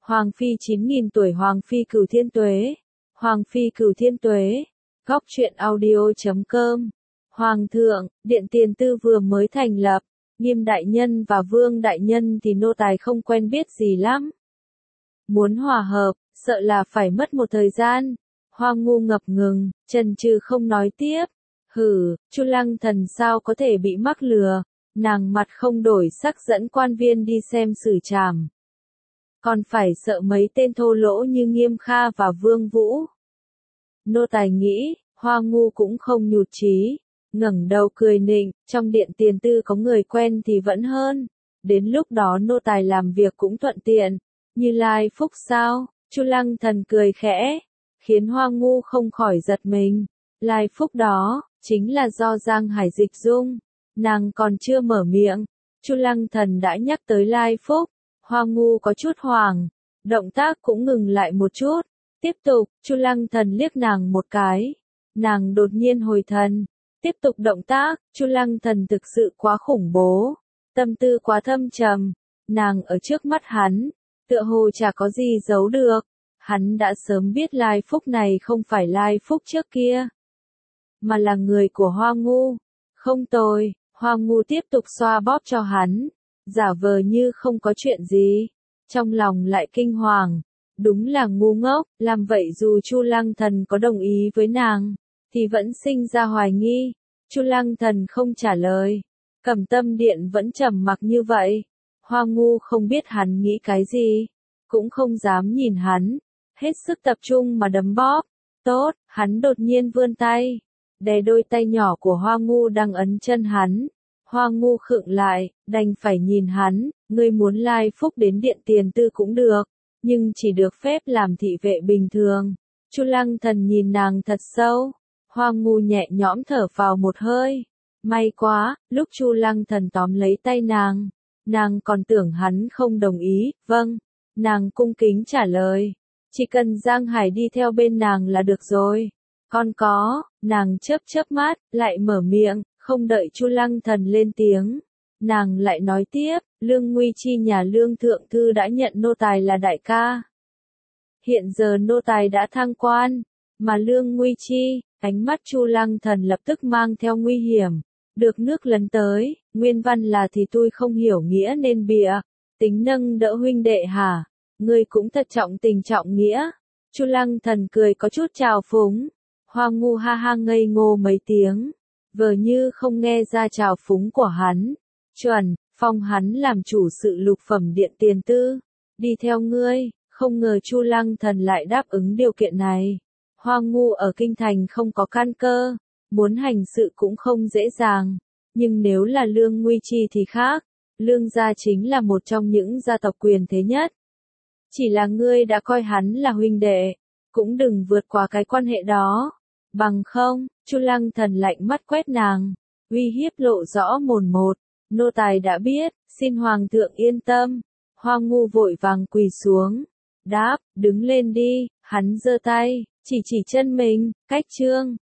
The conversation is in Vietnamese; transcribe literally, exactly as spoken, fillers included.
Hoàng phi chín nghìn tuổi Hoàng phi cửu thiên tuế. Hoàng phi cửu thiên tuế. Góc truyện audio.com. Hoàng thượng, Điện Tiền Tư vừa mới thành lập, Nghiêm đại nhân và Vương đại nhân thì nô tài không quen biết gì lắm. Muốn hòa hợp, sợ là phải mất một thời gian. Hoa Ngu ngập ngừng, chần chừ không nói tiếp. Hử, Chu Lăng Thần sao có thể bị mắc lừa, nàng mặt không đổi sắc dẫn quan viên đi xem xử trảm. Còn phải sợ mấy tên thô lỗ như Nghiêm Kha và Vương Vũ. Nô tài nghĩ, Hoa Ngu cũng không nhụt chí, ngẩng đầu cười nịnh, trong Điện Tiền Tư có người quen thì vẫn hơn. Đến lúc đó nô tài làm việc cũng thuận tiện. Như Lai Phúc sao? Chu Lăng Thần cười khẽ, khiến Hoa Ngu không khỏi giật mình. Lai Phúc đó, chính là do Giang Hải dịch dung. Nàng còn chưa mở miệng, Chu Lăng Thần đã nhắc tới Lai Phúc. Hoa Ngu có chút hoảng, động tác cũng ngừng lại một chút. Tiếp tục, Chu Lăng Thần liếc nàng một cái. Nàng đột nhiên hồi thần, tiếp tục động tác. Chu Lăng Thần thực sự quá khủng bố, tâm tư quá thâm trầm. Nàng ở trước mắt hắn, tựa hồ chả có gì giấu được. Hắn đã sớm biết Lai Phúc này không phải Lai Phúc trước kia, mà là người của Hoa Ngu. Không tồi, Hoa Ngu tiếp tục xoa bóp cho hắn, giả vờ như không có chuyện gì, trong lòng lại kinh hoàng. Đúng là ngu ngốc, làm vậy dù Chu Lăng Thần có đồng ý với nàng, thì vẫn sinh ra hoài nghi. Chu Lăng Thần không trả lời, Cẩm Tâm Điện vẫn trầm mặc như vậy. Hoa Ngu không biết hắn nghĩ cái gì, cũng không dám nhìn hắn, hết sức tập trung mà đấm bóp. Tốt, hắn đột nhiên vươn tay, đè đôi tay nhỏ của Hoa Ngu đang ấn chân hắn. Hoa Ngu khựng lại, đành phải nhìn hắn, ngươi muốn Lai Phúc đến Điện Tiền Tư cũng được, nhưng chỉ được phép làm thị vệ bình thường. Chu Lăng Thần nhìn nàng thật sâu, Hoa Ngu nhẹ nhõm thở phào một hơi. May quá, lúc Chu Lăng Thần tóm lấy tay nàng, nàng còn tưởng hắn không đồng ý. Vâng, nàng cung kính trả lời, chỉ cần Giang Hải đi theo bên nàng là được rồi. Con có, nàng chớp chớp mắt, lại mở miệng, không đợi Chu Lăng Thần lên tiếng. Nàng lại nói tiếp, Lương Nguy Chi nhà Lương Thượng Thư đã nhận nô tài là đại ca. Hiện giờ nô tài đã thăng quan, mà Lương Nguy Chi, ánh mắt Chu Lăng Thần lập tức mang theo nguy hiểm. Được nước lấn tới, nguyên văn là thì tôi không hiểu nghĩa nên bịa, tính nâng đỡ huynh đệ hả? Ngươi cũng thật trọng tình trọng nghĩa. Chu Lăng Thần cười có chút trào phúng. Hoa Ngu ha ha ngây ngô mấy tiếng, vờ như không nghe ra trào phúng của hắn. Chuẩn, phong hắn làm chủ sự lục phẩm Điện Tiền Tư, đi theo ngươi. Không ngờ Chu Lăng Thần lại đáp ứng điều kiện này. Hoa Ngu ở kinh thành không có căn cơ, muốn hành sự cũng không dễ dàng. Nhưng nếu là Lương Nguy Chi thì khác. Lương gia chính là một trong những gia tộc quyền thế nhất. Chỉ là ngươi đã coi hắn là huynh đệ, cũng đừng vượt qua cái quan hệ đó. Bằng không, Chu Lăng Thần lạnh mắt quét nàng, uy hiếp lộ rõ mồn một. Nô tài đã biết, xin Hoàng thượng yên tâm. Hoa Ngu vội vàng quỳ xuống, đáp, đứng lên đi. Hắn giơ tay, chỉ chỉ chân mình, cách chương.